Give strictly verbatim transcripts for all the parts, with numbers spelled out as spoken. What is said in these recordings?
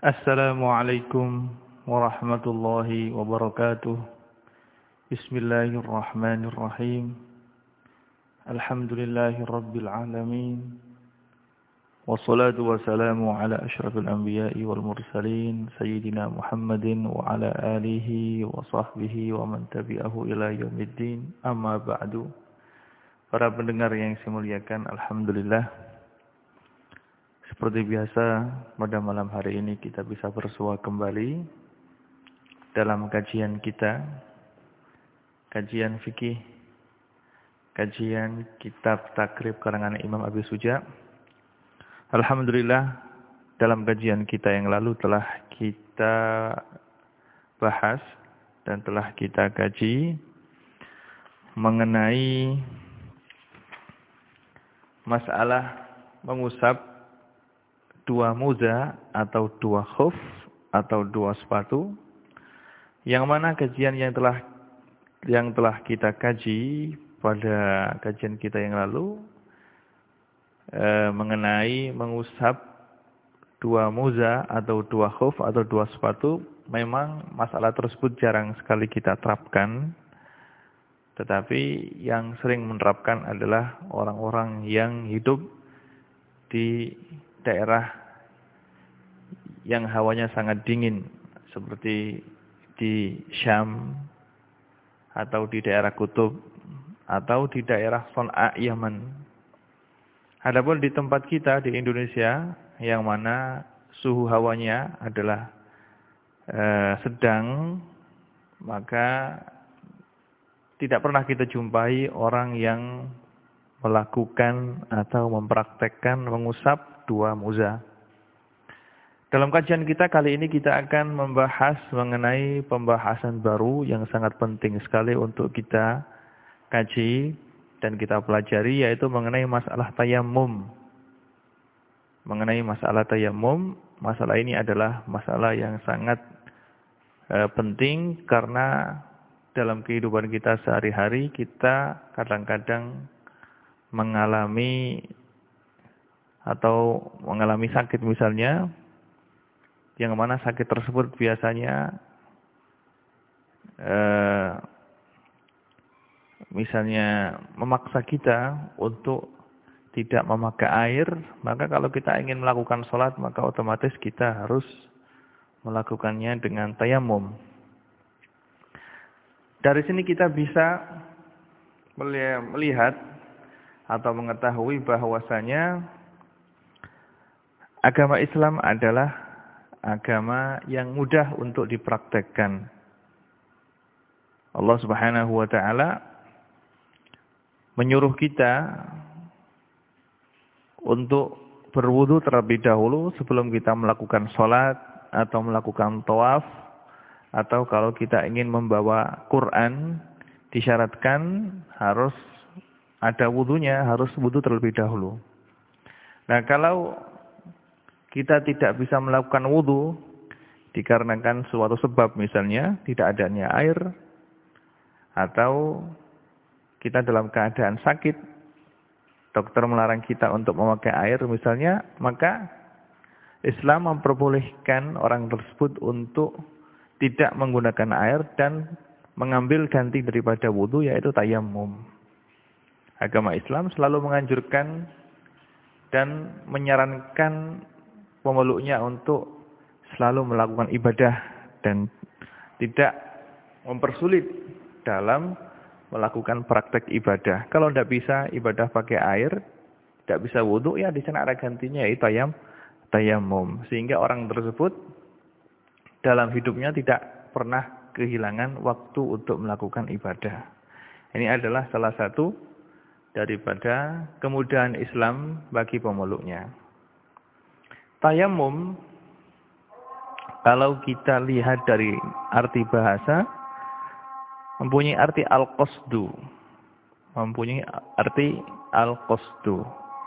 Assalamualaikum warahmatullahi wabarakatuh. Bismillahirrahmanirrahim. Alhamdulillahi rabbil alamin. Wassalatu wassalamu ala asyrafil anbiya'i wal mursalin Sayyidina Muhammadin wa ala alihi wa sahbihi wa man tabi'ahu ila yaumiddin. Amma ba'du. Para pendengar yang saya muliakan, alhamdulillah, seperti biasa pada malam hari ini kita bisa bersua kembali dalam kajian kita, kajian fikih, kajian kitab takrib karangan Imam Abi Suja. Alhamdulillah, dalam kajian kita yang lalu telah kita bahas dan telah kita kaji mengenai masalah mengusap dua muza atau dua khuf atau dua sepatu, yang mana kajian yang telah yang telah kita kaji pada kajian kita yang lalu e, mengenai mengusap dua muza atau dua khuf atau dua sepatu. Memang masalah tersebut jarang sekali kita terapkan, tetapi yang sering menerapkan adalah orang-orang yang hidup di daerah yang hawanya sangat dingin, seperti di Syam, atau di daerah Kutub, atau di daerah Son'a, Yaman. Adapun di tempat kita di Indonesia, yang mana suhu hawanya adalah eh, sedang, maka tidak pernah kita jumpai orang yang melakukan atau mempraktekkan mengusap dua muza. Dalam kajian kita kali ini kita akan membahas mengenai pembahasan baru yang sangat penting sekali untuk kita kaji dan kita pelajari, yaitu mengenai masalah tayammum. Mengenai masalah tayammum, masalah ini adalah masalah yang sangat e, penting karena dalam kehidupan kita sehari-hari kita kadang-kadang mengalami atau mengalami sakit misalnya, yang mana sakit tersebut biasanya eh, misalnya memaksa kita untuk tidak memakai air. Maka kalau kita ingin melakukan sholat, maka otomatis kita harus melakukannya dengan tayamum. Dari sini kita bisa melihat atau mengetahui bahwasanya agama Islam adalah agama yang mudah untuk dipraktekkan. Allah Subhanahu wa taala menyuruh kita untuk berwudu terlebih dahulu sebelum kita melakukan sholat atau melakukan tawaf, atau kalau kita ingin membawa Quran disyaratkan harus ada wudunya, harus wudu terlebih dahulu. Nah, kalau kita tidak bisa melakukan wudu dikarenakan suatu sebab, misalnya tidak adanya air, atau kita dalam keadaan sakit, dokter melarang kita untuk memakai air misalnya, maka Islam memperbolehkan orang tersebut untuk tidak menggunakan air dan mengambil ganti daripada wudu, yaitu tayammum. Agama Islam selalu menganjurkan dan menyarankan pemeluknya untuk selalu melakukan ibadah dan tidak mempersulit dalam melakukan praktek ibadah. Kalau tidak bisa ibadah pakai air, tidak bisa wudu, ya di sana ada gantinya, yaitu tayam, tayammum. Sehingga orang tersebut dalam hidupnya tidak pernah kehilangan waktu untuk melakukan ibadah. Ini adalah salah satu daripada kemudahan Islam bagi pemeluknya. Tayammum, kalau kita lihat dari arti bahasa, mempunyai arti al-qasdu. Mempunyai arti al-qasdu.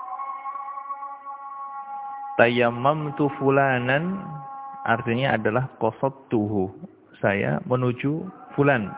Tayammamtu fulanan artinya adalah qasadtuhu. Saya menuju fulan.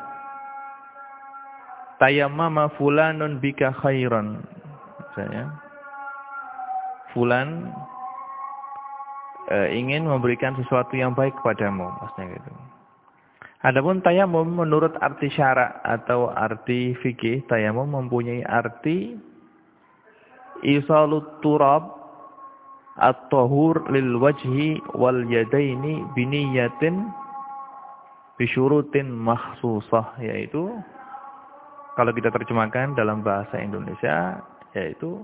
Tayammama fulanun bika khairan. Saya fulan e, ingin memberikan sesuatu yang baik kepadamu, maksudnya gitu. Adapun tayamum menurut arti syara atau arti fikih, tayamum mempunyai arti isalut turab at-tahur lil wajhi wal yadaini biniyatin bisyurutin makhsusah, yaitu kalau kita terjemahkan dalam bahasa Indonesia yaitu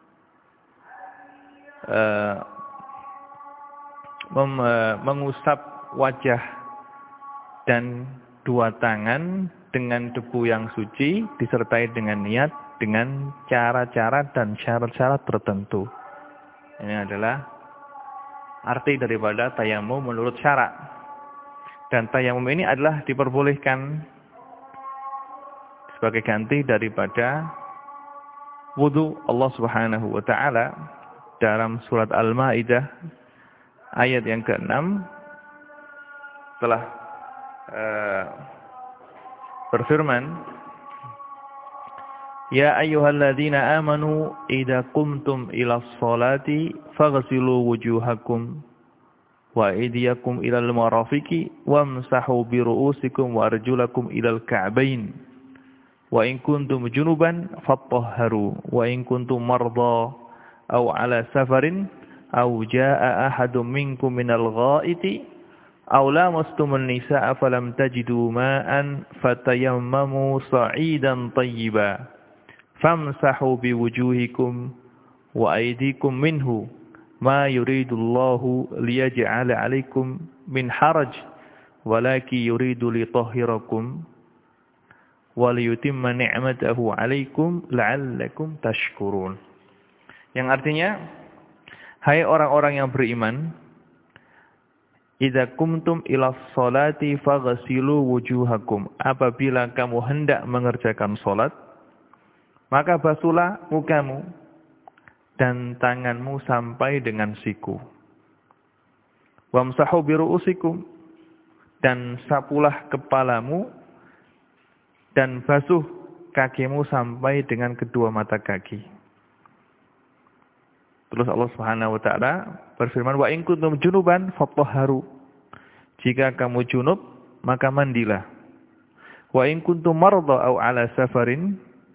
uh, mem, uh, mengusap wajah dan dua tangan dengan debu yang suci disertai dengan niat dengan cara-cara dan syarat-syarat tertentu. Ini adalah arti daripada tayamum menurut syarak. Dan tayamum ini adalah diperbolehkan sebagai ganti daripada wudu. Allah Subhanahu wa taala dalam surat Al-Maidah ayat yang keenam telah Uh, berfirman, ya ayyuhalladzina amanu idza qumtum ilas sholati faghsilu wujuhakum wa aydiyakum ilal marafiqi wamsahu bi ru'usikum wa arjulakum ilal ka'bain wa in kuntum junuban fatahharu wa in kuntum marda aw ala safarin aw jaa ahadum minkum minal ghaiti aw lamastumun nisaa falam tajidu ma'an fatayammamu sa'idan tayyiban famsahu biwujuhikum wa aydikum minhu ma yuridullahu liyaj'ala 'alaikum min haraj walaki yuridu litahhirakum wa liyutimma ni'matahu 'alaikum la'allakum tashkurun. Yang artinya, hai orang-orang yang beriman, idza kumtum ilas sholati faghsilu wujuhakum. Apabila kamu hendak mengerjakan salat, maka basuhlah mukamu dan tanganmu sampai dengan siku. Wamsahu bi ru'usikum, dan sapulah kepalamu dan basuh kakimu sampai dengan kedua mata kaki. Terus Allah Subhanahu wa taala berfirman, wa in kuntum junuban fatahharu. Jika kamu junub, maka mandilah. Wa in kuntum marda aw ala safarin.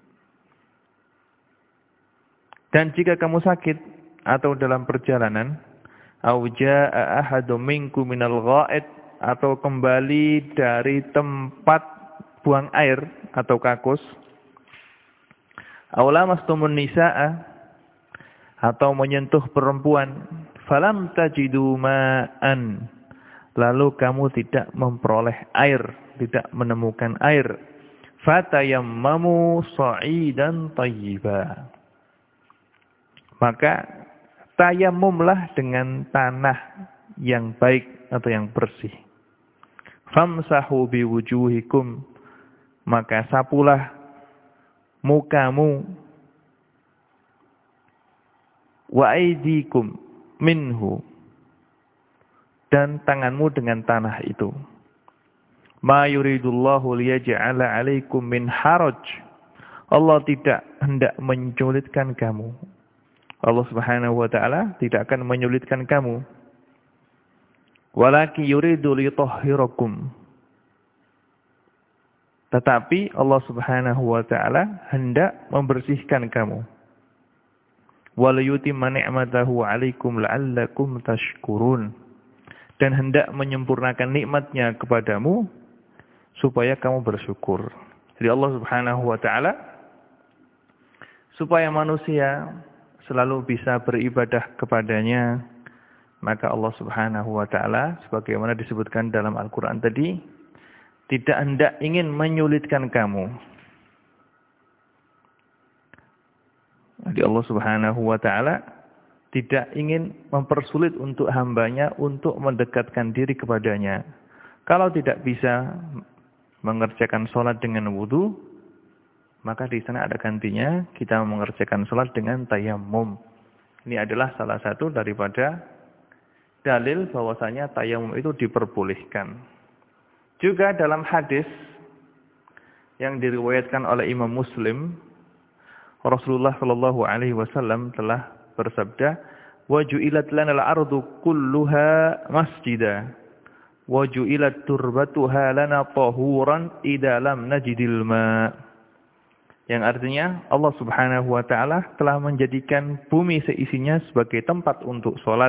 Dan jika kamu sakit atau dalam perjalanan, aw jaa ahadum minkum minal gha'id, atau kembali dari tempat buang air atau kakus, aw lamastumun nisaa, atau menyentuh perempuan, falam tajidu ma'an, lalu kamu tidak memperoleh air, tidak menemukan air, fatayammamu sa'idan thayyiba, maka tayamumlah dengan tanah yang baik atau yang bersih. Famsahu biwujuhikum, maka sapulah mukamu, wa aydikum minhu, dan tanganmu dengan tanah itu. Ma yuridullahu liyaj'ala 'alaikum min haraj. Allah tidak hendak menyulitkan kamu. Allah Subhanahu wa taala tidak akan menyulitkan kamu. Walaki yuridu litahhirakum. Tetapi Allah Subhanahu wa taala hendak membersihkan kamu. Walayutimma ni'matahu 'alaikum la'allakum tashkurun, dan hendak menyempurnakan nikmatnya kepadamu supaya kamu bersyukur. Jadi Allah Subhanahu wa taala supaya manusia selalu bisa beribadah kepadanya, maka Allah Subhanahu wa taala sebagaimana disebutkan dalam Al-Qur'an tadi, tidak hendak ingin menyulitkan kamu. Jadi Allah Subhanahu wa taala tidak ingin mempersulit untuk hambanya untuk mendekatkan diri kepadanya. Kalau tidak bisa mengerjakan sholat dengan wudu, maka di sana ada gantinya, kita mengerjakan sholat dengan tayammum. Ini adalah salah satu daripada dalil bahwasanya tayammum itu diperbolehkan. Juga dalam hadis yang diriwayatkan oleh Imam Muslim, Rasulullah Shallallahu Alaihi Wasallam telah bersabda, wa ju'ilat lanal ardu kulluha masjida wa ju'ilat turbatuha lana tahuran idza lam najidil ma. Yang artinya Allah Subhanahu wa taala telah menjadikan bumi seisinya sebagai tempat untuk salat,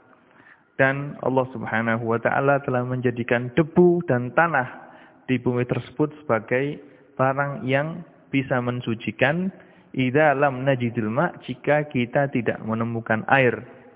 dan Allah Subhanahu wa taala telah menjadikan debu dan tanah di bumi tersebut sebagai barang yang bisa mensucikan idza lam najidil ma, jika kita tidak menemukan air.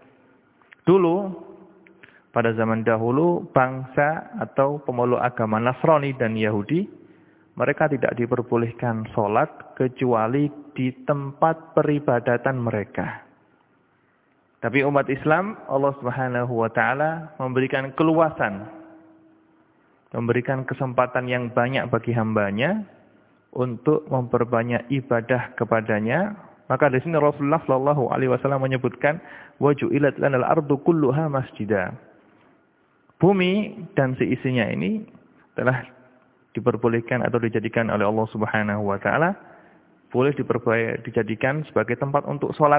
Dulu pada zaman dahulu bangsa atau pemeluk agama Nasrani dan Yahudi, mereka tidak diperbolehkan sholat kecuali di tempat peribadatan mereka. Tapi umat Islam, Allah Subhanahu wa taala memberikan keluasan, memberikan kesempatan yang banyak bagi hambanya untuk memperbanyak ibadah kepadanya. Maka di sini Rasulullah Shallallahu Alaihi Wasallam menyebutkan wa ju'ilat lanal ardu kulluha masjida. Bumi dan seisinya ini telah diperbolehkan atau dijadikan oleh Allah Subhanahu wa taala, boleh dijadikan sebagai tempat untuk sholat.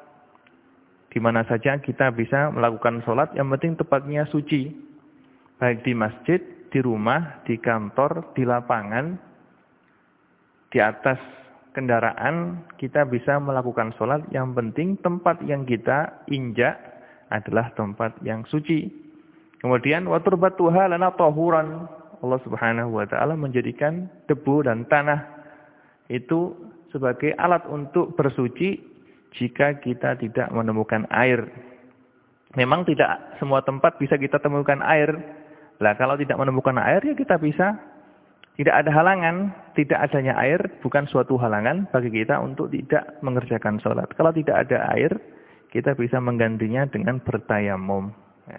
Di mana saja kita bisa melakukan sholat, yang penting tempatnya suci. Baik di masjid, di rumah, di kantor, di lapangan, di atas kendaraan, kita bisa melakukan sholat. Yang penting tempat yang kita injak adalah tempat yang suci. Kemudian wa turbatuha lana tahuran. Allah Subhanahu wa taala menjadikan debu dan tanah itu sebagai alat untuk bersuci jika kita tidak menemukan air. Memang tidak semua tempat bisa kita temukan air. Lah kalau tidak menemukan air, ya kita bisa, tidak ada halangan. Tidak adanya air bukan suatu halangan bagi kita untuk tidak mengerjakan sholat. Kalau tidak ada air, kita bisa menggantinya dengan bertayamum. Ya.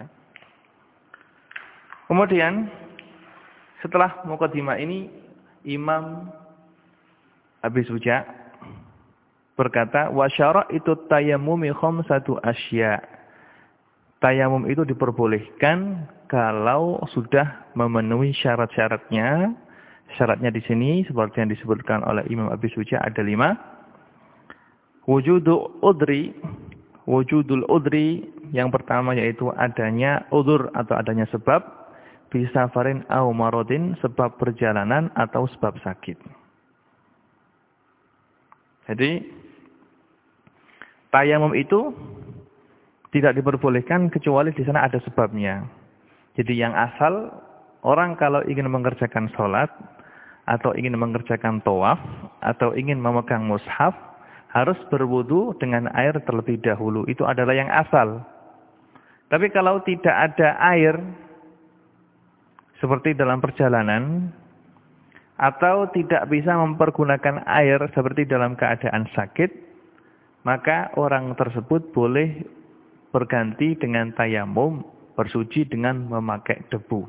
Kemudian setelah mukadimah ini, Imam Abi Suja berkata, wa syara'itut tayammumi khamsatu asya. Tayamum itu diperbolehkan kalau sudah memenuhi syarat-syaratnya. Syaratnya di sini seperti yang disebutkan oleh Imam Abi Suja ada lima. Wujudul udri, wujudul udri yang pertama yaitu adanya udzur atau adanya sebab. Bisafarin au maradin, sebab perjalanan atau sebab sakit. Jadi tayamum itu tidak diperbolehkan kecuali di sana ada sebabnya. Jadi yang asal orang kalau ingin mengerjakan sholat atau ingin mengerjakan tawaf atau ingin memegang mushaf harus berwudu dengan air terlebih dahulu. Itu adalah yang asal. Tapi kalau tidak ada air, seperti dalam perjalanan, atau tidak bisa mempergunakan air seperti dalam keadaan sakit, maka orang tersebut boleh berganti dengan tayamum, bersuci dengan memakai debu.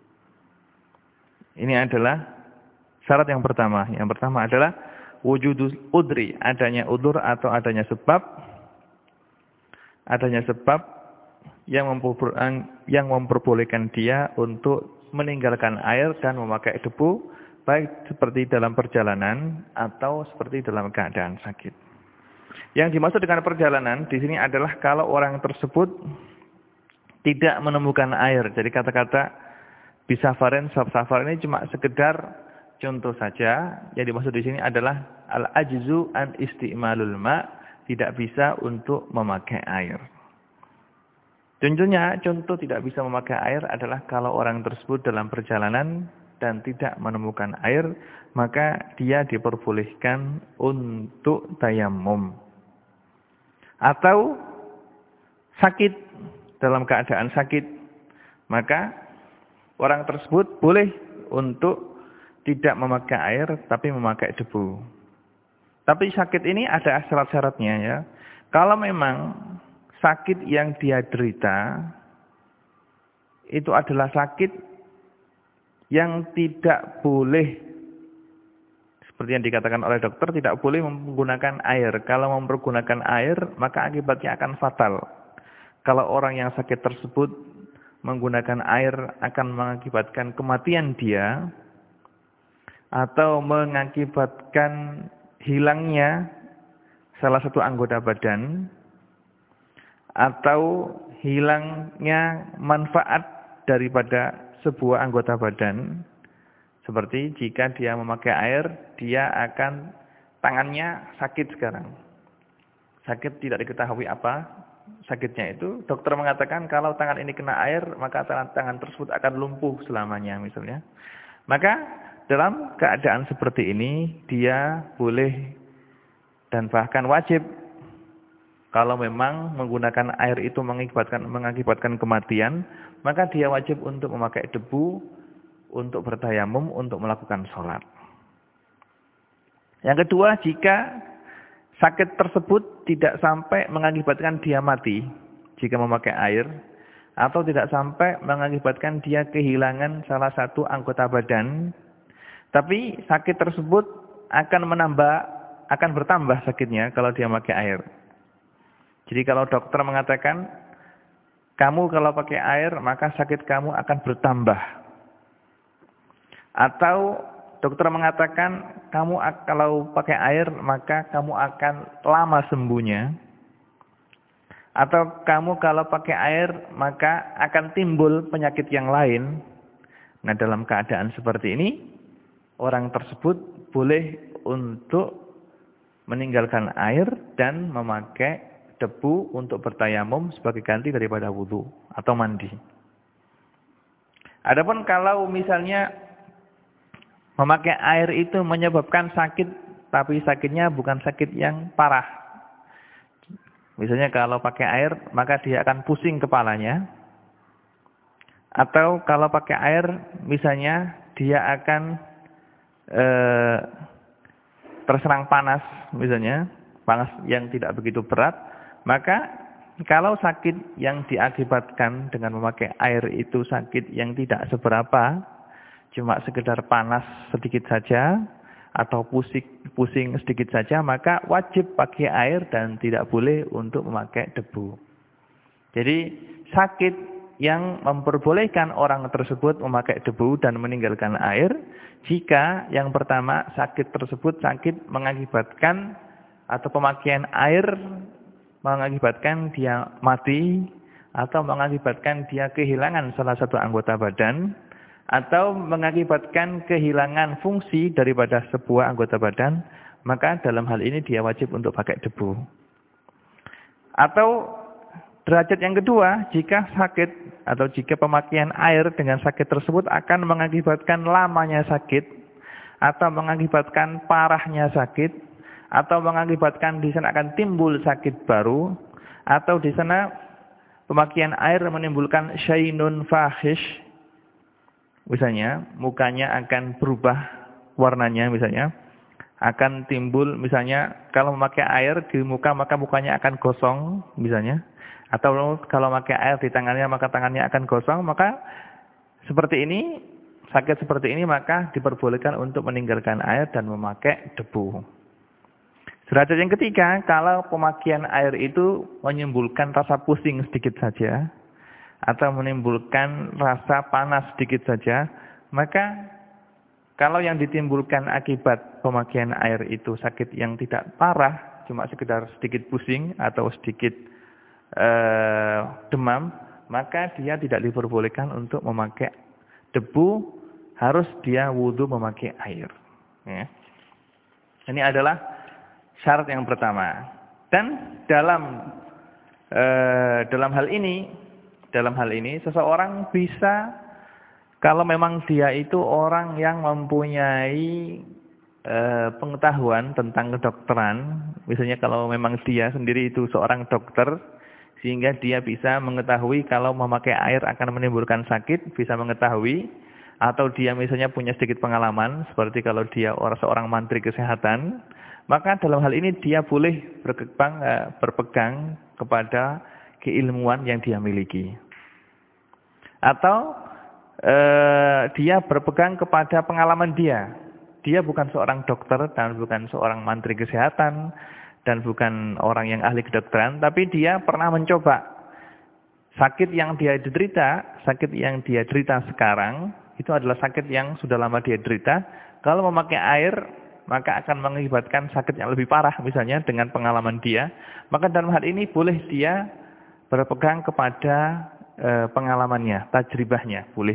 Ini adalah syarat yang pertama. Yang pertama adalah wujudul udri, adanya udzur atau adanya sebab, adanya sebab yang yang memperbolehkan dia untuk meninggalkan air dan memakai debu, baik seperti dalam perjalanan atau seperti dalam keadaan sakit. Yang dimaksud dengan perjalanan di sini adalah kalau orang tersebut tidak menemukan air. Jadi kata-kata bisafarin, safar ini cuma sekedar contoh saja. Yang dimaksud di sini adalah al-ajzu an isti'malul ma, tidak bisa untuk memakai air. Contohnya, contoh tidak bisa memakai air adalah kalau orang tersebut dalam perjalanan dan tidak menemukan air, maka dia diperbolehkan untuk tayamum. Atau sakit, dalam keadaan sakit, maka orang tersebut boleh untuk tidak memakai air tapi memakai debu. Tapi sakit ini ada syarat-syaratnya ya. Kalau memang sakit yang dia derita itu adalah sakit yang tidak boleh, seperti yang dikatakan oleh dokter, tidak boleh menggunakan air. Kalau mempergunakan air, maka akibatnya akan fatal. Kalau orang yang sakit tersebut menggunakan air akan mengakibatkan kematian dia, atau mengakibatkan hilangnya salah satu anggota badan, atau hilangnya manfaat daripada sebuah anggota badan. Seperti jika dia memakai air, dia akan tangannya sakit sekarang. Sakit tidak diketahui apa sakitnya itu. Dokter mengatakan kalau tangan ini kena air, maka tangan, tangan tersebut akan lumpuh selamanya misalnya. Maka dalam keadaan seperti ini, dia boleh dan bahkan wajib, kalau memang menggunakan air itu mengakibatkan, mengakibatkan kematian, maka dia wajib untuk memakai debu, untuk bertayamum, untuk melakukan sholat. Yang kedua, jika sakit tersebut tidak sampai mengakibatkan dia mati, jika memakai air, atau tidak sampai mengakibatkan dia kehilangan salah satu anggota badan, tapi sakit tersebut akan menambah, akan bertambah sakitnya kalau dia memakai air. Jadi kalau dokter mengatakan, kamu kalau pakai air, maka sakit kamu akan bertambah. Atau dokter mengatakan, kamu kalau pakai air, maka kamu akan lama sembuhnya. Atau kamu kalau pakai air, maka akan timbul penyakit yang lain. Nah, dalam keadaan seperti ini, orang tersebut boleh untuk meninggalkan air dan memakai debu untuk bertayamum sebagai ganti daripada wudhu atau mandi. Adapun kalau misalnya memakai air itu menyebabkan sakit, tapi sakitnya bukan sakit yang parah. Misalnya kalau pakai air, maka dia akan pusing kepalanya. Atau kalau pakai air, misalnya dia akan Eh, terserang panas misalnya, panas yang tidak begitu berat, maka kalau sakit yang diakibatkan dengan memakai air itu sakit yang tidak seberapa, cuma sekedar panas sedikit saja atau pusing pusing sedikit saja, maka wajib pakai air dan tidak boleh untuk memakai debu. Jadi sakit yang memperbolehkan orang tersebut memakai debu dan meninggalkan air, jika yang pertama sakit tersebut sakit mengakibatkan atau pemakaian air mengakibatkan dia mati, atau mengakibatkan dia kehilangan salah satu anggota badan, atau mengakibatkan kehilangan fungsi daripada sebuah anggota badan, maka dalam hal ini dia wajib untuk pakai debu. Atau derajat yang kedua, jika sakit atau jika pemakaian air dengan sakit tersebut akan mengakibatkan lamanya sakit, atau mengakibatkan parahnya sakit, atau mengakibatkan di sana akan timbul sakit baru, atau di sana pemakaian air menimbulkan syainun fahish, misalnya mukanya akan berubah warnanya, misalnya akan timbul, misalnya kalau memakai air di muka maka mukanya akan gosong misalnya. Atau kalau pakai air di tangannya maka tangannya akan gosong, maka seperti ini, sakit seperti ini maka diperbolehkan untuk meninggalkan air dan memakai debu. Derajat yang ketiga, kalau pemakaian air itu menimbulkan rasa pusing sedikit saja, atau menimbulkan rasa panas sedikit saja, maka kalau yang ditimbulkan akibat pemakaian air itu sakit yang tidak parah, cuma sekedar sedikit pusing atau sedikit Uh, demam, maka dia tidak diperbolehkan untuk memakai debu, harus dia wudhu memakai air. Ya. Ini adalah syarat yang pertama. Dan dalam uh, dalam hal ini, dalam hal ini seseorang bisa, kalau memang dia itu orang yang mempunyai uh, pengetahuan tentang kedokteran, misalnya kalau memang dia sendiri itu seorang dokter, sehingga dia bisa mengetahui kalau memakai air akan menimbulkan sakit, bisa mengetahui. Atau dia misalnya punya sedikit pengalaman, seperti kalau dia orang seorang mantri kesehatan, maka dalam hal ini dia boleh berpegang, berpegang kepada keilmuan yang dia miliki. Atau eh, dia berpegang kepada pengalaman dia. Dia bukan seorang dokter dan bukan seorang mantri kesehatan, dan bukan orang yang ahli kedokteran, tapi dia pernah mencoba. Sakit yang dia derita, sakit yang dia derita sekarang, itu adalah sakit yang sudah lama dia derita. Kalau memakai air, maka akan mengakibatkan sakit yang lebih parah, misalnya dengan pengalaman dia. Maka dalam hal ini boleh dia berpegang kepada e, pengalamannya, tajribahnya, boleh.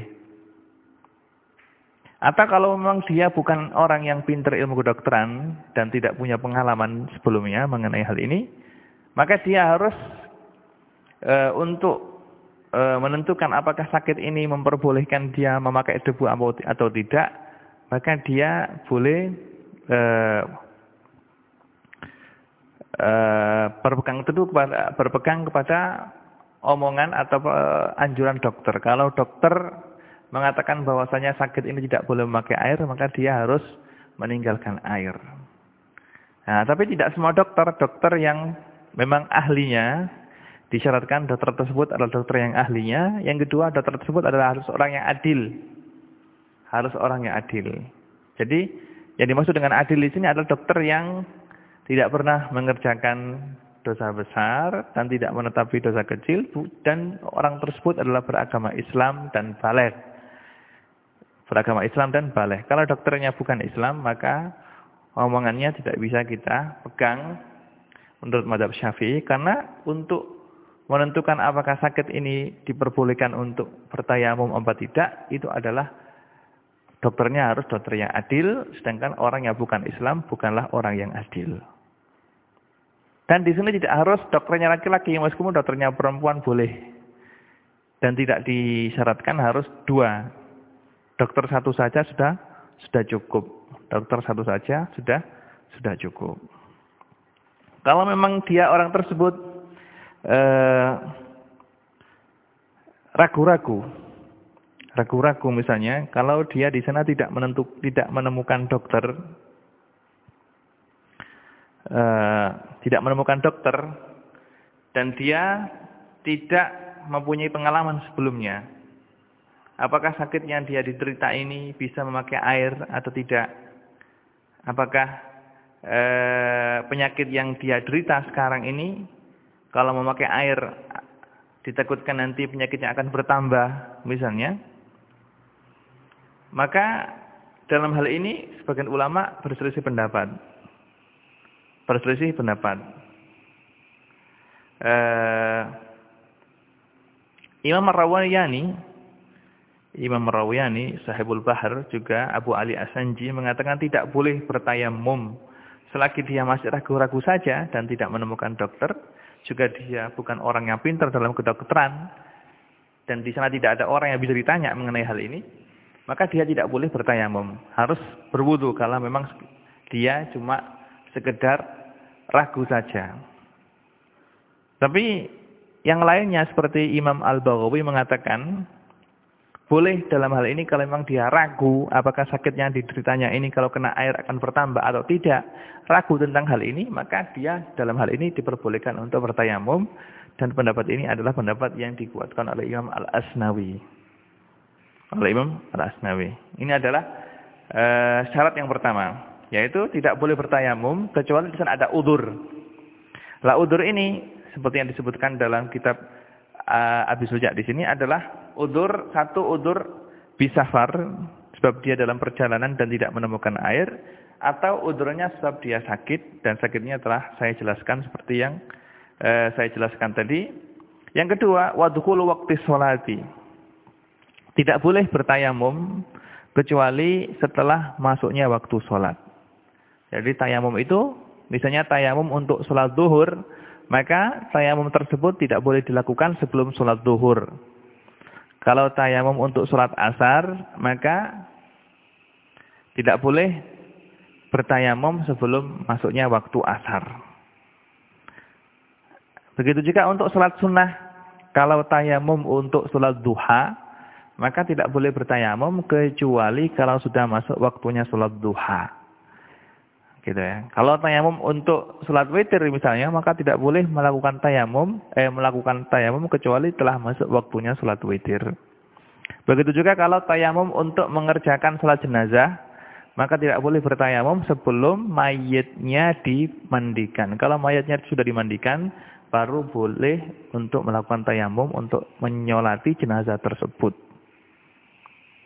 Atau kalau memang dia bukan orang yang pintar ilmu kedokteran dan tidak punya pengalaman sebelumnya mengenai hal ini, maka dia harus e, untuk e, menentukan apakah sakit ini memperbolehkan dia memakai debu atau tidak, maka dia boleh e, e, berpegang teguh kepada, berpegang kepada omongan atau e, anjuran dokter. Kalau dokter mengatakan bahwasanya sakit ini tidak boleh memakai air, maka dia harus meninggalkan air. Nah, tapi tidak semua dokter, dokter yang memang ahlinya, disyaratkan dokter tersebut adalah dokter yang ahlinya. Yang kedua, dokter tersebut adalah harus orang yang adil. Harus orang yang adil. Jadi, yang dimaksud dengan adil di sini adalah dokter yang tidak pernah mengerjakan dosa besar dan tidak menetapi dosa kecil, dan orang tersebut adalah beragama Islam dan baligh. Beragama Islam dan baligh. Kalau dokternya bukan Islam, maka omongannya tidak bisa kita pegang menurut mazhab Syafi'i, karena untuk menentukan apakah sakit ini diperbolehkan untuk bertayamum apa tidak, itu adalah dokternya harus dokter yang adil, sedangkan orang yang bukan Islam bukanlah orang yang adil. Dan di sini tidak harus dokternya laki-laki, meskipun dokternya perempuan boleh. Dan tidak disyaratkan harus dua. Dokter satu saja sudah sudah cukup. Dokter satu saja sudah sudah cukup. Kalau memang dia orang tersebut ragu-ragu, eh, ragu-ragu misalnya, kalau dia di sana tidak menentuk, tidak menemukan dokter, eh, tidak menemukan dokter, dan dia tidak mempunyai pengalaman sebelumnya. Apakah sakit yang dia diderita ini bisa memakai air atau tidak? Apakah e, penyakit yang dia derita sekarang ini, kalau memakai air, ditakutkan nanti penyakitnya akan bertambah, misalnya. Maka dalam hal ini, sebagian ulama berselisih pendapat. Berselisih pendapat. E, Imam Ar-Rawayani, Imam Rawiyani, Sahibul Bahar, juga Abu Ali As-Sanji mengatakan tidak boleh bertayamum selagi dia masih ragu-ragu saja dan tidak menemukan dokter, juga dia bukan orang yang pintar dalam kedokteran, dan di sana tidak ada orang yang bisa ditanya mengenai hal ini, maka dia tidak boleh bertayamum. Harus berwudu kalau memang dia cuma sekedar ragu saja. Tapi yang lainnya seperti Imam Al-Baghawi mengatakan, boleh dalam hal ini kalau memang dia ragu apakah sakit yang dideritanya ini kalau kena air akan bertambah atau tidak. Ragu tentang hal ini, maka dia dalam hal ini diperbolehkan untuk bertayamum. Dan pendapat ini adalah pendapat yang dikuatkan oleh Imam Al-Asnawi. Oleh Imam Al-Asnawi. Ini adalah uh, syarat yang pertama. Yaitu tidak boleh bertayamum kecuali di sana ada udzur. Lah udzur ini seperti yang disebutkan dalam kitab uh, Abi Suja di sini adalah udzur, satu udzur bisafar, sebab dia dalam perjalanan dan tidak menemukan air, atau udzurnya sebab dia sakit, dan sakitnya telah saya jelaskan seperti yang eh, saya jelaskan tadi. Yang kedua, wadkhulu waqti sholati. Tidak boleh bertayamum kecuali setelah masuknya waktu sholat. Jadi tayamum itu, misalnya tayamum untuk sholat zuhur, maka tayamum tersebut tidak boleh dilakukan sebelum sholat zuhur. Kalau tayamum untuk sholat asar, maka tidak boleh bertayamum sebelum masuknya waktu asar. Begitu juga untuk sholat sunnah. Kalau tayamum untuk sholat duha, maka tidak boleh bertayamum kecuali kalau sudah masuk waktunya sholat duha. Gitu ya. Kalau tayamum untuk sholat witir misalnya, maka tidak boleh melakukan tayamum, eh, melakukan tayamum kecuali telah masuk waktunya sholat witir. Begitu juga kalau tayamum untuk mengerjakan sholat jenazah, maka tidak boleh bertayamum sebelum mayitnya dimandikan. Kalau mayatnya sudah dimandikan, baru boleh untuk melakukan tayamum untuk menyolati jenazah tersebut.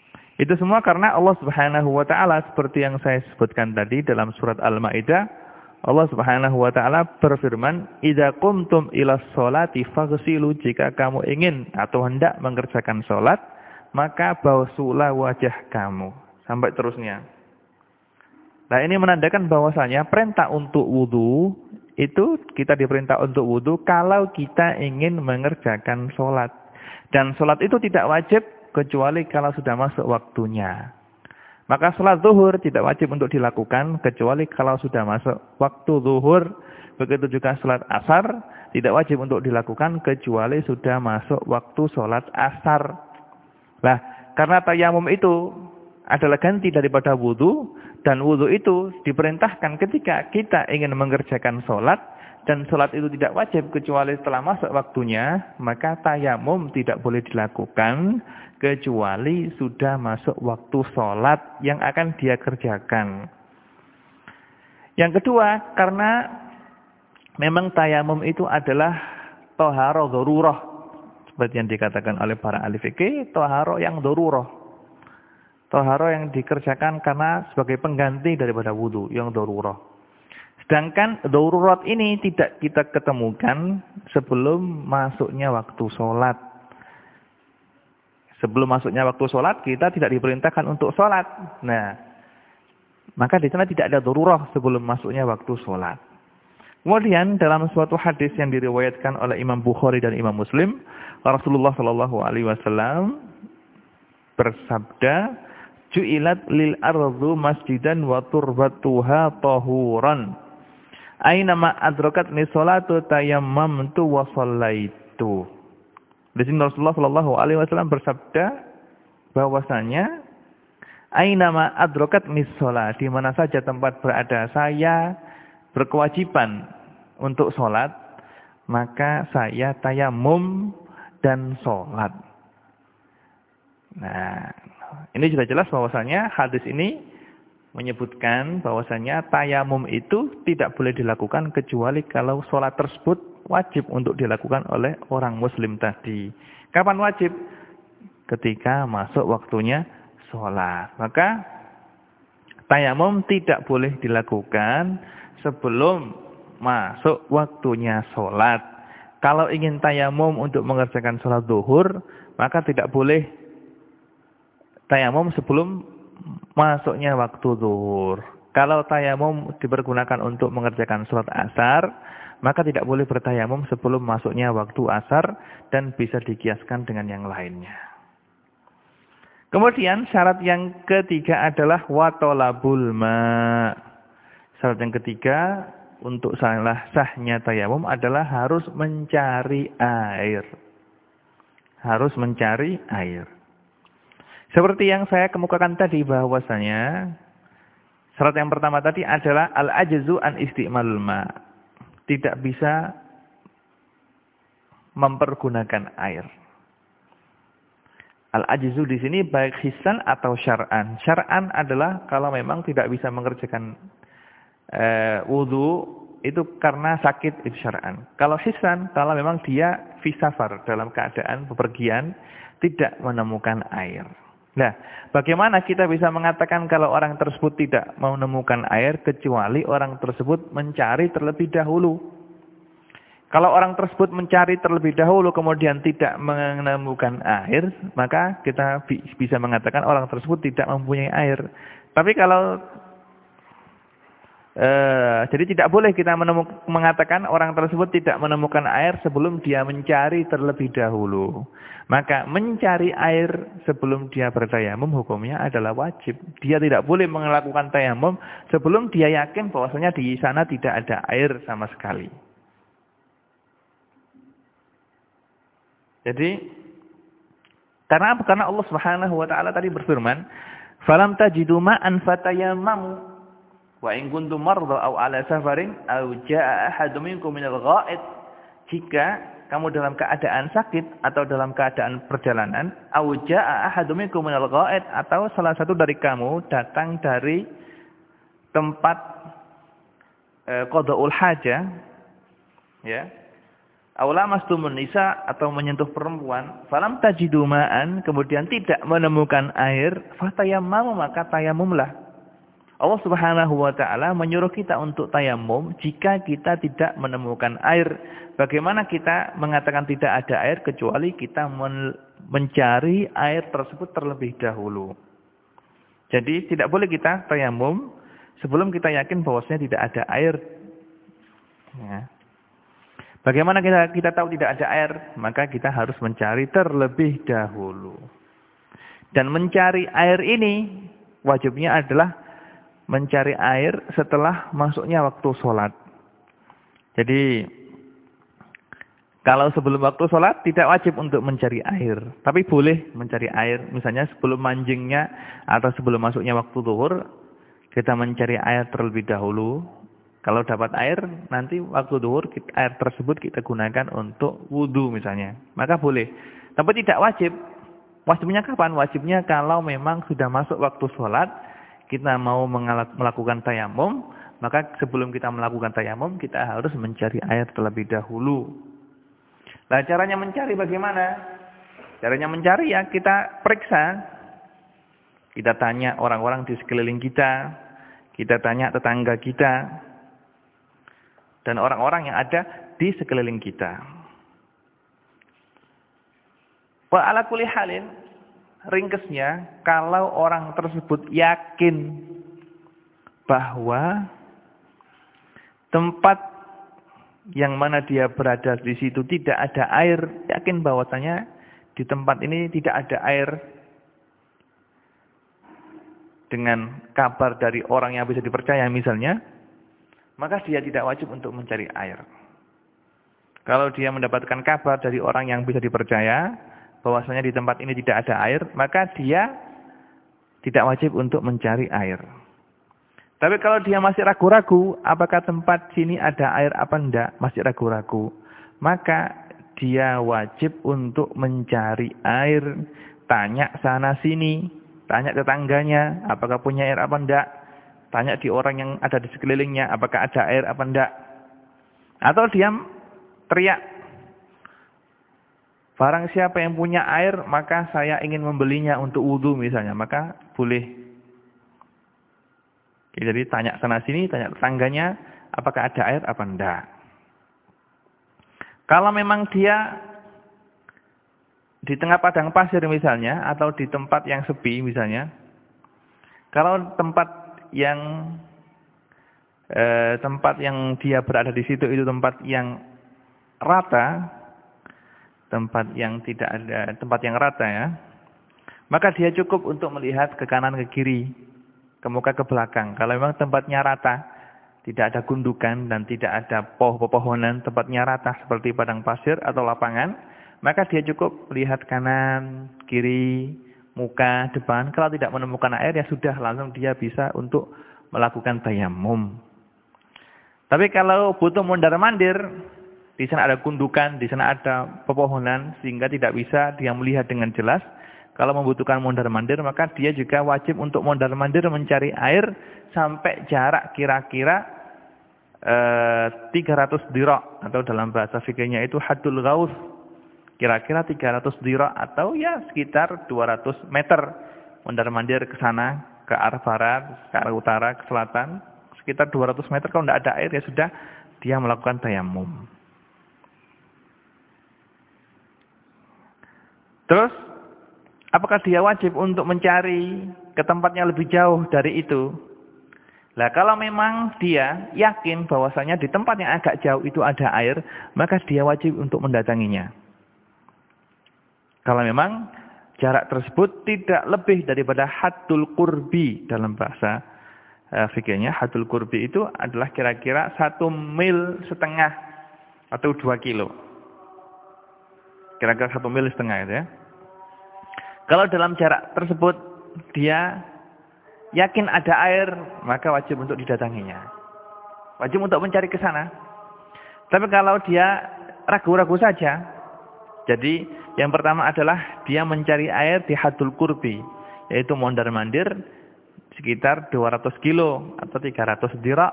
Itu semua karena Allah Subhanahu wa taala seperti yang saya sebutkan tadi dalam surat Al-Maidah, Allah Subhanahu wa taala berfirman, "Idza qumtum ilas sholati faghsilu," jika kamu ingin atau hendak mengerjakan salat, maka basuhlah wajah kamu. Sampai terusnya. Nah, ini menandakan bahwasanya perintah untuk wudu itu kita diperintah untuk wudu kalau kita ingin mengerjakan salat. Dan salat itu tidak wajib kecuali kalau sudah masuk waktunya. Maka salat zuhur tidak wajib untuk dilakukan kecuali kalau sudah masuk waktu zuhur. Begitu juga salat asar tidak wajib untuk dilakukan kecuali sudah masuk waktu salat asar. Nah, karena tayamum itu adalah ganti daripada wudu, dan wudu itu diperintahkan ketika kita ingin mengerjakan salat, dan salat itu tidak wajib kecuali setelah masuk waktunya, maka tayamum tidak boleh dilakukan kecuali sudah masuk waktu sholat yang akan dia kerjakan. Yang kedua, karena memang tayamum itu adalah toharo dorurah. Seperti yang dikatakan oleh para ahli fikih, toharo yang dorurah. Toharo yang dikerjakan karena sebagai pengganti daripada wudu, yang dorurah. Sedangkan darurat ini tidak kita ketemukan sebelum masuknya waktu sholat. Sebelum masuknya waktu sholat, kita tidak diperintahkan untuk sholat. Nah, maka di sana tidak ada darurah sebelum masuknya waktu sholat. Kemudian dalam suatu hadis yang diriwayatkan oleh Imam Bukhari dan Imam Muslim, Rasulullah Shallallahu Alaihi Wasallam bersabda, "Ju'ilat lil ardu masjidan wa turbatuha tahuran. Ainama adrakat ni sholatu tayammamtu wa shallaitu." Di sini Rasulullah Shallallahu Alaihi Wasallam bersabda bahwasanya ainama adrokat misola, di mana saja tempat berada saya berkewajiban untuk sholat, maka saya tayamum dan sholat. Nah, ini sudah jelas bahwasanya hadis ini menyebutkan bahwasanya tayamum itu tidak boleh dilakukan kecuali kalau sholat tersebut wajib untuk dilakukan oleh orang muslim tadi. Kapan wajib? Ketika masuk waktunya sholat. Maka tayamum tidak boleh dilakukan sebelum masuk waktunya sholat. Kalau ingin tayamum untuk mengerjakan sholat zuhur, maka tidak boleh tayamum sebelum masuknya waktu zuhur. Kalau tayamum dipergunakan untuk mengerjakan sholat asar, maka tidak boleh bertayamum sebelum masuknya waktu asar dan bisa dikiaskan dengan yang lainnya. Kemudian syarat yang ketiga adalah watolabul ma. Syarat yang ketiga untuk salah sahnya tayamum adalah harus mencari air. Harus mencari air. Seperti yang saya kemukakan tadi bahwasanya syarat yang pertama tadi adalah al-ajzu an isti'malul ma. Tidak bisa mempergunakan air. Al-ajzu di sini baik hisan atau syar'an. Syar'an adalah kalau memang tidak bisa mengerjakan e, wudu itu karena sakit, itu syar'an. Kalau hisan, kalau memang dia fi safar, dalam keadaan bepergian, tidak menemukan air. Nah, bagaimana kita bisa mengatakan kalau orang tersebut tidak menemukan air kecuali orang tersebut mencari terlebih dahulu? Kalau orang tersebut mencari terlebih dahulu kemudian tidak menemukan air, maka kita bisa mengatakan orang tersebut tidak mempunyai air. Tapi kalau eh, jadi tidak boleh kita mengatakan orang tersebut tidak menemukan air sebelum dia mencari terlebih dahulu. Maka mencari air sebelum dia bertayamum hukumnya adalah wajib. Dia tidak boleh melakukan tayamum sebelum dia yakin bahwasanya di sana tidak ada air sama sekali. Jadi karena apa? Karena Allah Subhanahu wa taala tadi berfirman, "Falam tajidu ma'an fatayammamu wa in kuntum marda aw 'ala safarin aw jaa'a ahadun minkum minal gha'id." Jika kamu dalam keadaan sakit atau dalam keadaan perjalanan, aw jaa'a ahadun minkum minal gha'id, atau salah satu dari kamu datang dari tempat eh, qada'ul hajah, ya. Aula mastumun nisa, atau menyentuh perempuan, falam tajidu ma'an, kemudian tidak menemukan air, fatayammamu, maka tayamumlah. Allah Subhanahu wa taala menyuruh kita untuk tayamum jika kita tidak menemukan air. Bagaimana kita mengatakan tidak ada air kecuali kita men mencari air tersebut terlebih dahulu. Jadi tidak boleh kita tayamum sebelum kita yakin bahwasanya tidak ada air. Ya. Bagaimana kita kita tahu tidak ada air? Maka kita harus mencari terlebih dahulu. Dan mencari air ini wajibnya adalah mencari air setelah masuknya waktu sholat. Jadi, kalau sebelum waktu sholat tidak wajib untuk mencari air. Tapi boleh mencari air. Misalnya sebelum manjingnya atau sebelum masuknya waktu zuhur, kita mencari air terlebih dahulu. Kalau dapat air, nanti waktu zuhur air tersebut kita gunakan untuk wudhu misalnya. Maka boleh. Tapi tidak wajib. Wajibnya kapan? Wajibnya kalau memang sudah masuk waktu sholat, kita mau melakukan tayamum, maka sebelum kita melakukan tayamum, kita harus mencari air terlebih dahulu. Nah, caranya mencari bagaimana? Caranya mencari ya kita periksa. Kita tanya orang-orang di sekeliling kita, kita tanya tetangga kita, dan orang-orang yang ada di sekeliling kita. Wa ala kulli halin, ringkesnya, kalau orang tersebut yakin bahwa tempat yang mana dia berada di situ tidak ada air, yakin bahwasanya di tempat ini tidak ada air, dengan kabar dari orang yang bisa dipercaya misalnya, maka dia tidak wajib untuk mencari air. Kalau dia mendapatkan kabar dari orang yang bisa dipercaya, bahwasanya di tempat ini tidak ada air, maka dia tidak wajib untuk mencari air. Tapi kalau dia masih ragu-ragu, apakah tempat sini ada air apa enggak, masih ragu-ragu, maka dia wajib untuk mencari air, tanya sana sini, tanya tetangganya, apakah punya air apa enggak, tanya di orang yang ada di sekelilingnya, apakah ada air apa enggak. Atau dia teriak, barang siapa yang punya air, maka saya ingin membelinya untuk wudhu misalnya. Maka boleh. Jadi tanya sana sini, tanya tetangganya, apakah ada air apa enggak. Kalau memang dia di tengah padang pasir misalnya, atau di tempat yang sepi misalnya. Kalau tempat yang eh, tempat yang dia berada di situ itu tempat yang rata, tempat yang tidak ada, tempat yang rata ya, maka dia cukup untuk melihat ke kanan ke kiri, ke muka ke belakang. Kalau memang tempatnya rata, tidak ada gundukan dan tidak ada pohon-pohonan, tempatnya rata seperti padang pasir atau lapangan, maka dia cukup melihat kanan, kiri, muka, depan. Kalau tidak menemukan air ya sudah, langsung dia bisa untuk melakukan tayamum. Tapi kalau butuh mondar-mandir, di sana ada gundukan, di sana ada pepohonan, sehingga tidak bisa dia melihat dengan jelas. Kalau membutuhkan mondar-mandir, maka dia juga wajib untuk mondar-mandir mencari air sampai jarak kira-kira eh, tiga ratus dirok, atau dalam bahasa fikihnya itu haddul ghaus. Kira-kira tiga ratus dirok atau ya sekitar dua ratus meter. Mondar-mandir ke sana, ke arah barat, ke arah utara, ke selatan, sekitar dua ratus meter. Kalau tidak ada air ya sudah, dia melakukan tayamum. Terus, apakah dia wajib untuk mencari ke tempatnya lebih jauh dari itu? Nah, kalau memang dia yakin bahwasanya di tempat yang agak jauh itu ada air, maka dia wajib untuk mendatanginya. Kalau memang jarak tersebut tidak lebih daripada haddul qurbi dalam bahasa uh, fikihnya. Haddul qurbi itu adalah kira-kira satu mil setengah atau dua kilo. Kira-kira satu mil setengah itu ya. Kalau dalam jarak tersebut dia yakin ada air, maka wajib untuk didatanginya. Wajib untuk mencari ke sana. Tapi kalau dia ragu-ragu saja, jadi yang pertama adalah dia mencari air di haddul qurbi, yaitu mondar-mandir sekitar dua ratus kilo atau tiga ratus dirak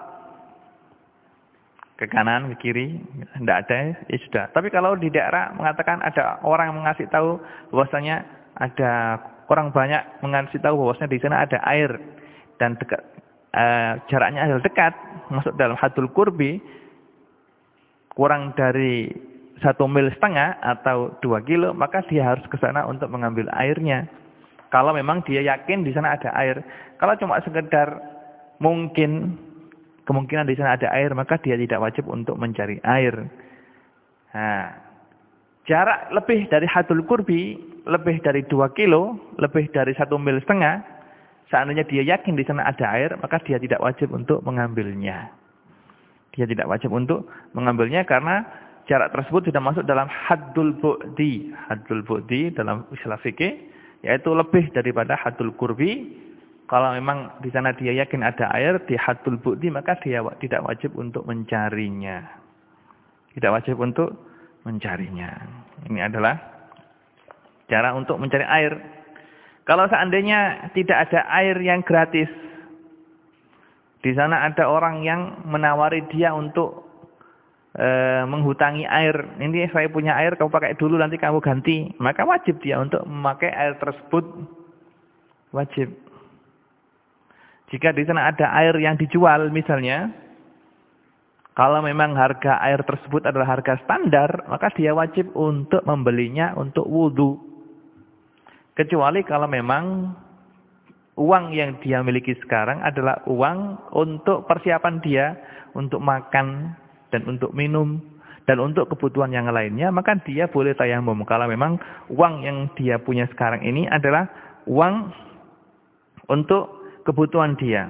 ke kanan, ke kiri, tidak ada, ya sudah. Tapi kalau di daerah mengatakan ada orang yang mengasih tahu bahwasanya ada orang banyak mengasih tahu bahwasanya di sana ada air dan dekat uh, jaraknya adalah dekat, masuk dalam hadul qurbi, kurang dari satu mil setengah atau dua kilo, maka dia harus ke sana untuk mengambil airnya. Kalau memang dia yakin di sana ada air. Kalau cuma sekedar mungkin kemungkinan di sana ada air, maka dia tidak wajib untuk mencari air. Nah, jarak lebih dari hadul qurbi, lebih dari dua kilo, lebih dari satu mil setengah, seandainya dia yakin di sana ada air, maka dia tidak wajib untuk mengambilnya. Dia tidak wajib untuk mengambilnya karena jarak tersebut sudah masuk dalam haddul bu'di. Haddul bu'di dalam istilah fikih, yaitu lebih daripada hadul qurbi. Kalau memang di sana dia yakin ada air di haddul bu'di, maka dia tidak wajib untuk mencarinya. Tidak wajib untuk mencarinya. Ini adalah cara untuk mencari air. Kalau seandainya tidak ada air yang gratis, di sana ada orang yang menawari dia untuk e, menghutangi air. Ini saya punya air, kamu pakai dulu, nanti kamu ganti. Maka wajib dia untuk memakai air tersebut. Wajib. Jika di sana ada air yang dijual misalnya, kalau memang harga air tersebut adalah harga standar, maka dia wajib untuk membelinya untuk wudhu. Kecuali kalau memang uang yang dia miliki sekarang adalah uang untuk persiapan dia, untuk makan dan untuk minum dan untuk kebutuhan yang lainnya, maka dia boleh tayamum. Kalau memang uang yang dia punya sekarang ini adalah uang untuk kebutuhan dia,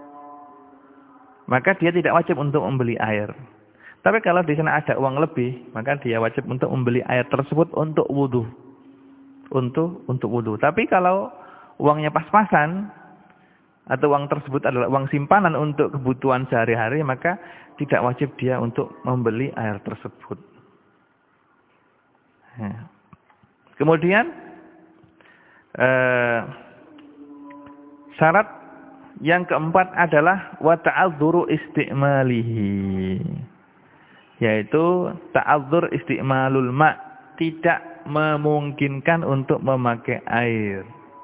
maka dia tidak wajib untuk membeli air. Tapi kalau di sana ada uang lebih, maka dia wajib untuk membeli air tersebut untuk wudhu. Untuk untuk wudhu. Tapi kalau uangnya pas-pasan, atau uang tersebut adalah uang simpanan untuk kebutuhan sehari-hari, maka tidak wajib dia untuk membeli air tersebut. Ya. Kemudian, eh, syarat yang keempat adalah wa ta'adzuru istimalihi, yaitu ta'adzur istimalul ma', tidak memungkinkan untuk memakai air.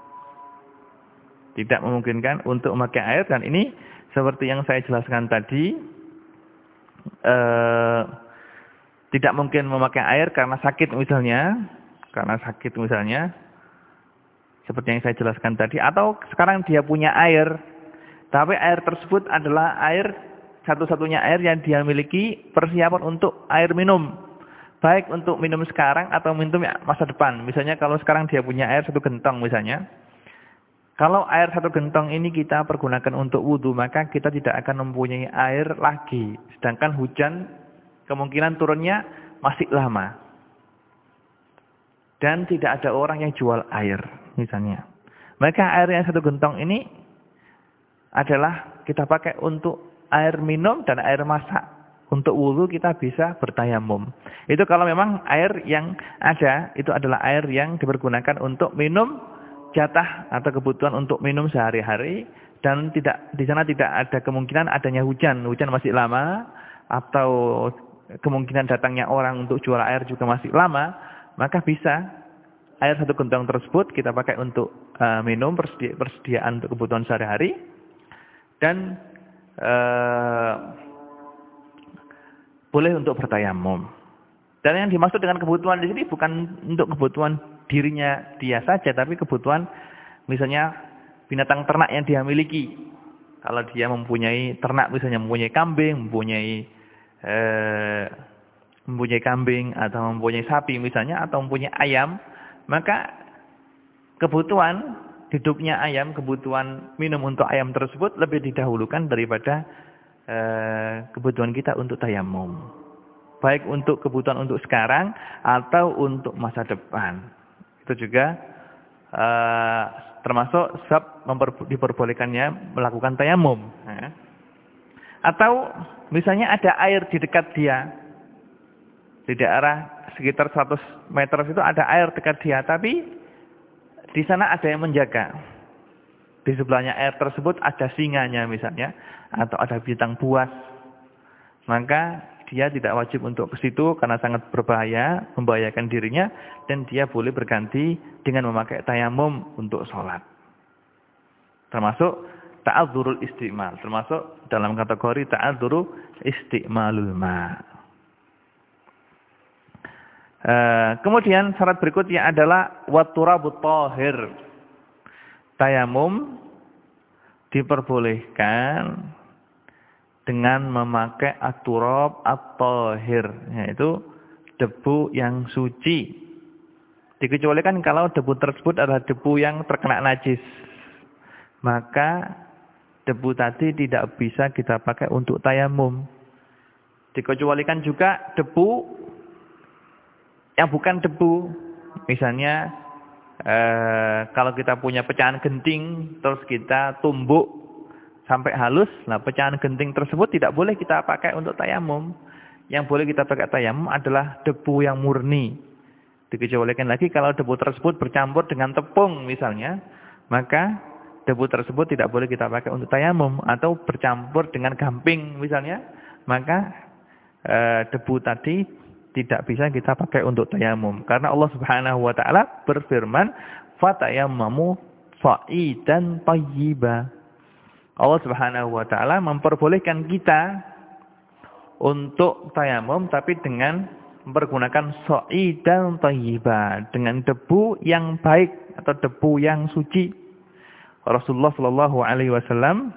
Tidak memungkinkan untuk memakai air, dan ini seperti yang saya jelaskan tadi, eh, tidak mungkin memakai air karena sakit misalnya, karena sakit misalnya, seperti yang saya jelaskan tadi, atau sekarang dia punya air, tapi air tersebut adalah air satu-satunya air yang dia miliki persiapan untuk air minum. Baik untuk minum sekarang atau minum masa depan. Misalnya kalau sekarang dia punya air satu gentong misalnya. Kalau air satu gentong ini kita pergunakan untuk wudhu, maka kita tidak akan mempunyai air lagi. Sedangkan hujan kemungkinan turunnya masih lama. Dan tidak ada orang yang jual air misalnya. Maka air yang satu gentong ini adalah kita pakai untuk air minum dan air masak. Untuk wudhu kita bisa bertayamum. Itu kalau memang air yang ada, itu adalah air yang dipergunakan untuk minum, jatah atau kebutuhan untuk minum sehari-hari. Dan tidak di sana tidak ada kemungkinan adanya hujan. Hujan masih lama. Atau kemungkinan datangnya orang untuk jual air juga masih lama. Maka bisa air satu gentong tersebut kita pakai untuk uh, minum, persedi persediaan untuk kebutuhan sehari-hari. Dan Uh, boleh untuk bertayamum. Dan yang dimaksud dengan kebutuhan di sini bukan untuk kebutuhan dirinya dia saja, tapi kebutuhan misalnya binatang ternak yang dia miliki. Kalau dia mempunyai ternak, misalnya mempunyai kambing, mempunyai eh, mempunyai kambing atau mempunyai sapi misalnya, atau mempunyai ayam, maka kebutuhan hidupnya ayam, kebutuhan minum untuk ayam tersebut lebih didahulukan daripada Eh, kebutuhan kita untuk tayamum. Baik untuk kebutuhan untuk sekarang atau untuk masa depan. Itu juga eh, termasuk sebab diperbolehkannya melakukan tayamum. Nah. Atau misalnya ada air di dekat dia. Di daerah sekitar seratus meter itu ada air dekat dia, tapi di sana ada yang menjaga. Di sebelahnya air tersebut ada singanya misalnya, atau ada binatang buas. Maka dia tidak wajib untuk ke situ karena sangat berbahaya, membahayakan dirinya, dan dia boleh berganti dengan memakai tayamum untuk sholat. Termasuk ta'adzurul istimal, termasuk dalam kategori ta'adzuru istimalul ma. Uh, kemudian syarat berikutnya adalah watturabut thahir. Tayamum diperbolehkan dengan memakai at-turab at-thahir, yaitu debu yang suci. Dikecualikan kalau debu tersebut adalah debu yang terkena najis. Maka debu tadi tidak bisa kita pakai untuk tayamum. Dikecualikan juga debu yang bukan debu. Misalnya eh, kalau kita punya pecahan genting terus kita tumbuk sampai halus, nah pecahan genting tersebut tidak boleh kita pakai untuk tayamum. Yang boleh kita pakai tayamum adalah debu yang murni. Dikecualikan lagi kalau debu tersebut bercampur dengan tepung misalnya, maka debu tersebut tidak boleh kita pakai untuk tayamum. Atau bercampur dengan gamping misalnya, maka e, debu tadi tidak bisa kita pakai untuk tayamum. Karena Allah Subhanahu wa taala berfirman, "Fatayammamu sha'idan thayyiba." Allah Subhanahu wa taala memperbolehkan kita untuk tayamum tapi dengan mempergunakan sha'idan thayyiba, dengan debu yang baik atau debu yang suci. Rasulullah sallallahu alaihi wasallam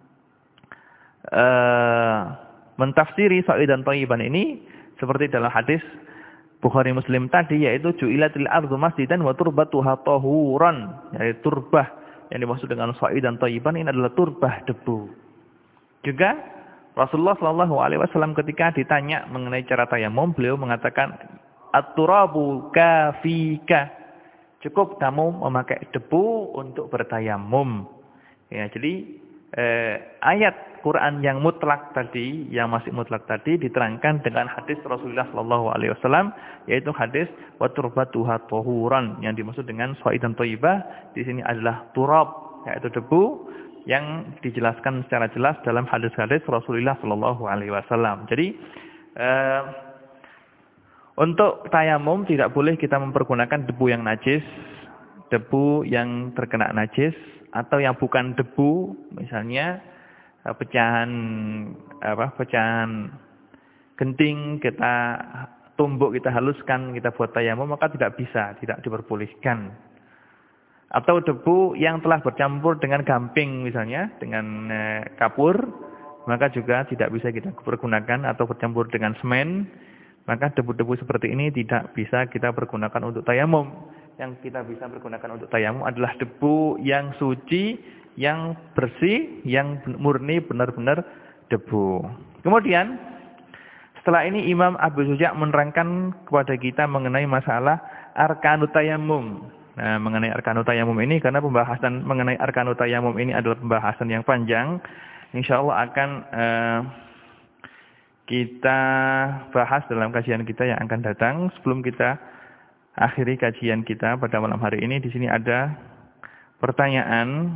uh, mentafsiri sha'idan thayyiban ini seperti dalam hadis Bukhari Muslim tadi, yaitu ju'ilatil ardu masjidan wa turbatuha tahuran, yaitu turbah yang dimaksud dengan sha'idan thayyiban ini adalah turbah debu. Juga Rasulullah shallallahu alaihi wasallam ketika ditanya mengenai cara tayamum, beliau mengatakan, at-turabu kafika. Cukup kamu memakai debu untuk bertayamum. Ya, jadi eh, ayat Quran yang mutlak tadi, yang masih mutlak tadi diterangkan dengan hadis Rasulullah shallallahu alaihi wasallam, yaitu hadis wa turbatuha tahuran, yang dimaksud dengan sha'idan thayyibah di sini adalah turab, yaitu debu yang dijelaskan secara jelas dalam hadis-hadis Rasulullah Shallallahu Alaihi Wasallam. Jadi eh, untuk tayamum tidak boleh kita mempergunakan debu yang najis, debu yang terkena najis, atau yang bukan debu, misalnya eh, pecahan apa pecahan genting kita tumbuk, kita haluskan, kita buat tayamum, maka tidak bisa, tidak diperbolehkan. Atau debu yang telah bercampur dengan gamping misalnya, dengan e, kapur, maka juga tidak bisa kita pergunakan, atau bercampur dengan semen, maka debu-debu seperti ini tidak bisa kita pergunakan untuk tayamum. Yang kita bisa pergunakan untuk tayamum adalah debu yang suci, yang bersih, yang murni benar-benar debu. Kemudian setelah ini Imam Abu Suja menerangkan kepada kita mengenai masalah arkanut tayammum. Nah, mengenai arkanut tayammum ini, karena pembahasan mengenai arkanut tayammum ini adalah pembahasan yang panjang, insyaallah akan uh, kita bahas dalam kajian kita yang akan datang. Sebelum kita akhiri kajian kita pada malam hari ini, di sini ada pertanyaan,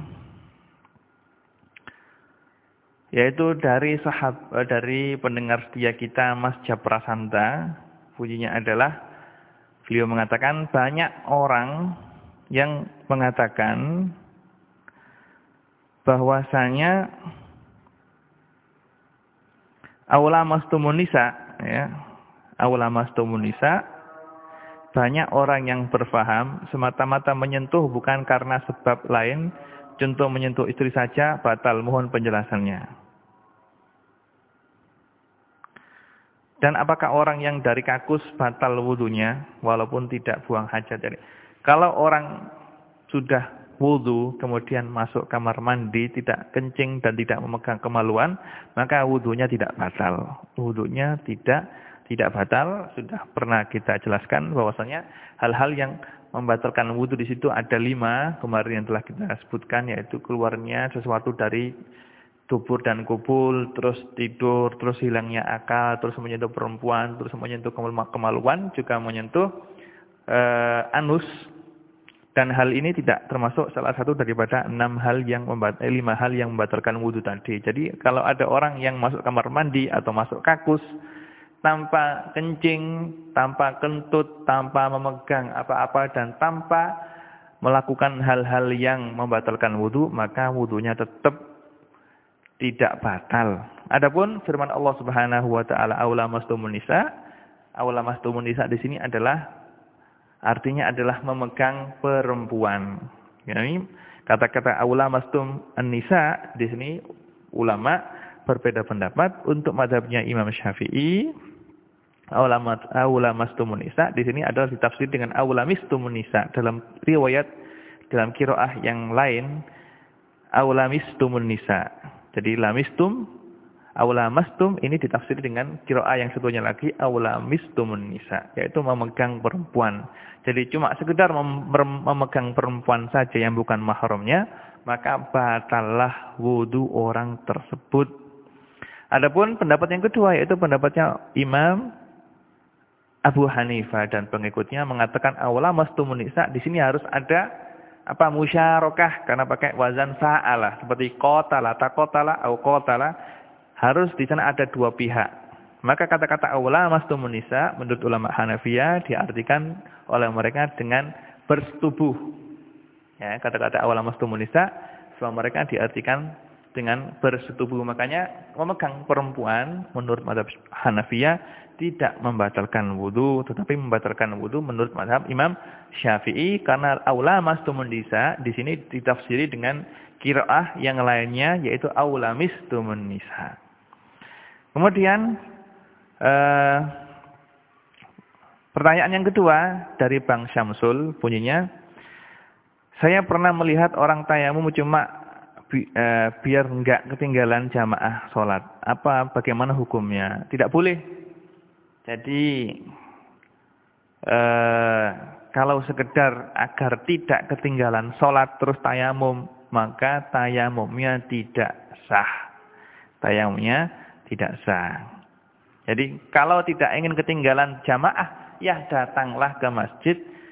yaitu dari sahab dari pendengar setia kita Mas Japrasanta. Bunyinya adalah, beliau mengatakan banyak orang yang mengatakan bahwasanya aula mastumun nisa, ya, aula mastumun nisa, banyak orang yang berfaham semata-mata menyentuh bukan karena sebab lain, contoh menyentuh istri saja batal, mohon penjelasannya. Dan apakah orang yang dari kakus batal wudunya walaupun tidak buang hajat? Kalau orang sudah wudu kemudian masuk kamar mandi tidak kencing dan tidak memegang kemaluan, maka wudunya tidak batal. Wudunya tidak tidak batal. Sudah pernah kita jelaskan bahwasanya hal-hal yang membatalkan wudu di situ ada lima kemarin yang telah kita sebutkan, yaitu keluarnya sesuatu dari dubur dan kubul, terus tidur, terus hilangnya akal, terus menyentuh perempuan, terus menyentuh kemaluan, juga menyentuh uh, anus. Dan hal ini tidak termasuk salah satu daripada enam hal yang membat eh, lima hal yang membatalkan wudu tadi. Jadi kalau ada orang yang masuk kamar mandi atau masuk kakus tanpa kencing, tanpa kentut, tanpa memegang apa-apa dan tanpa melakukan hal-hal yang membatalkan wudu, maka wudunya tetap tidak batal. Adapun firman Allah Subhanahu wa taala aula mastumun nisa, aula mastumun nisa di sini adalah artinya adalah memegang perempuan. Yani kata-kata aula mastum an-nisa di sini ulama berbeda pendapat. Untuk mazhabnya Imam Syafi'i, aula aula mastumun nisa di sini adalah ditafsir dengan aula mistumun nisa. Dalam riwayat dalam qiraah yang lain aula mistumun nisa. Jadi lamistum, aula mastum ini ditafsir dengan qiraah yang satunya lagi aula mistumun nisa, yaitu memegang perempuan. Jadi cuma sekedar mem memegang perempuan saja yang bukan mahramnya, maka batallah wudu orang tersebut. Adapun pendapat yang kedua yaitu pendapatnya Imam Abu Hanifah dan pengikutnya mengatakan aula mastumun nisa di sini harus ada apa musyarakah karena pakai wazan fa'alah seperti qatala, taqatala atau qatala, harus di sana ada dua pihak. Maka kata-kata aula mastumun nisa menurut ulama Hanafiyah diartikan oleh mereka dengan bersetubuh. Ya, kata-kata aula mastumun nisa selama mereka diartikan dengan bersetubuh. Makanya memegang perempuan menurut mazhab Hanafiyah tidak membatalkan wudu, tetapi membatalkan wudu menurut mazhab Imam Syafi'i karena aula mastumun nisa di sini ditafsiri dengan qiraah yang lainnya yaitu aula mistumun nisa. Kemudian eh, pertanyaan yang kedua dari Bang Syamsul bunyinya, saya pernah melihat orang tayamum cuma bi, eh, biar enggak ketinggalan jamaah sholat. Apa bagaimana hukumnya? Tidak boleh. Jadi eh, kalau sekedar agar tidak ketinggalan sholat terus tayamum, maka tayamumnya tidak sah. Tayamumnya tidak sah. Jadi kalau tidak ingin ketinggalan jamaah, ya datanglah ke masjid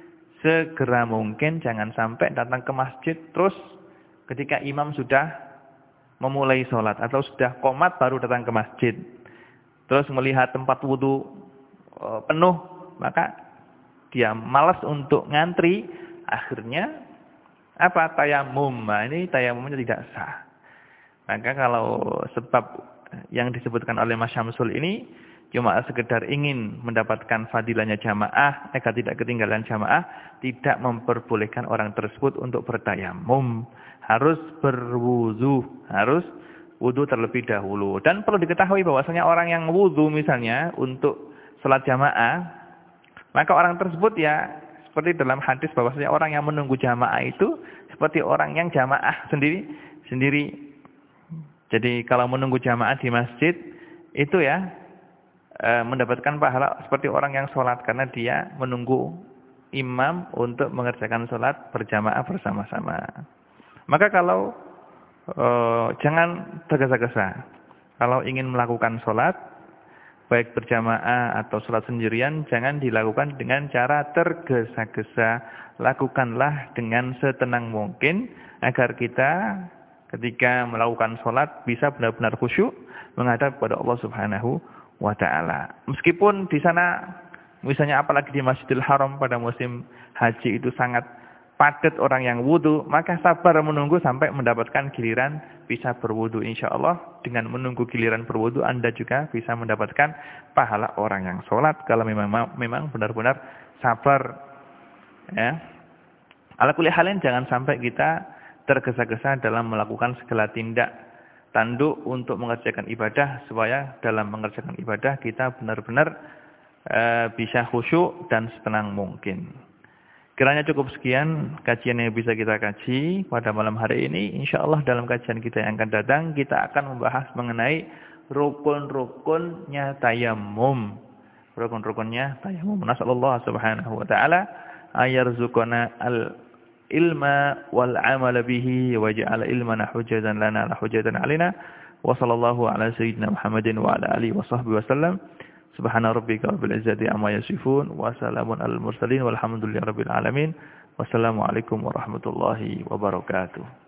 segera mungkin. Jangan sampai datang ke masjid terus ketika imam sudah memulai sholat atau sudah qomat baru datang ke masjid. Terus melihat tempat wudu penuh, maka dia malas untuk ngantri, akhirnya apa? Tayamum. Nah, ini tayamumnya tidak sah. Maka kalau sebab yang disebutkan oleh Mas Syamsul ini cuma sekedar ingin mendapatkan fadilahnya jamaah, agar tidak ketinggalan jamaah, tidak memperbolehkan orang tersebut untuk bertayamum. Harus berwudu, harus wudu terlebih dahulu. Dan perlu diketahui bahwasanya orang yang wudu misalnya untuk salat jamaah, maka orang tersebut ya seperti dalam hadis bahwasanya orang yang menunggu jamaah itu seperti orang yang jamaah sendiri sendiri. Jadi kalau menunggu jamaah di masjid itu ya e, mendapatkan pahala seperti orang yang sholat karena dia menunggu imam untuk mengerjakan sholat berjamaah bersama-sama. Maka kalau e, jangan tergesa-gesa. Kalau ingin melakukan sholat baik berjamaah atau sholat sendirian, jangan dilakukan dengan cara tergesa-gesa. Lakukanlah dengan setenang mungkin agar kita ketika melakukan sholat bisa benar-benar khusyuk menghadap kepada Allah Subhanahu wa taala. Meskipun di sana misalnya apalagi di Masjidil Haram pada musim haji itu sangat padat orang yang wudu, maka sabar menunggu sampai mendapatkan giliran bisa berwudu. Insyaallah dengan menunggu giliran berwudu Anda juga bisa mendapatkan pahala orang yang sholat kalau memang memang benar-benar sabar. Ya. Ala kulli halin jangan sampai kita tergesa-gesa dalam melakukan segala tindak tanduk untuk mengerjakan ibadah, supaya dalam mengerjakan ibadah kita benar-benar e, bisa khusyuk dan setenang mungkin. Kiranya cukup sekian kajian yang bisa kita kaji pada malam hari ini. InsyaAllah dalam kajian kita yang akan datang, kita akan membahas mengenai rukun-rukunnya tayamum. Rukun-rukunnya tayamum. Nasallallahu subhanahu wa ta'ala ayarzuqana al-ilma wal-amala bihi wa ja'ala ilmana hujjatan lana la hujjatan alina. Wa sallallahu ala sayyidina Muhammadin wa ala alihi wa sahbihi wa sallam. Subhana rabbika rabbil izzati amma yasifun wa salamun alal mursalin walhamdulillahi rabbil alamin. Wassalamualaikum warahmatullahi wabarakatuh.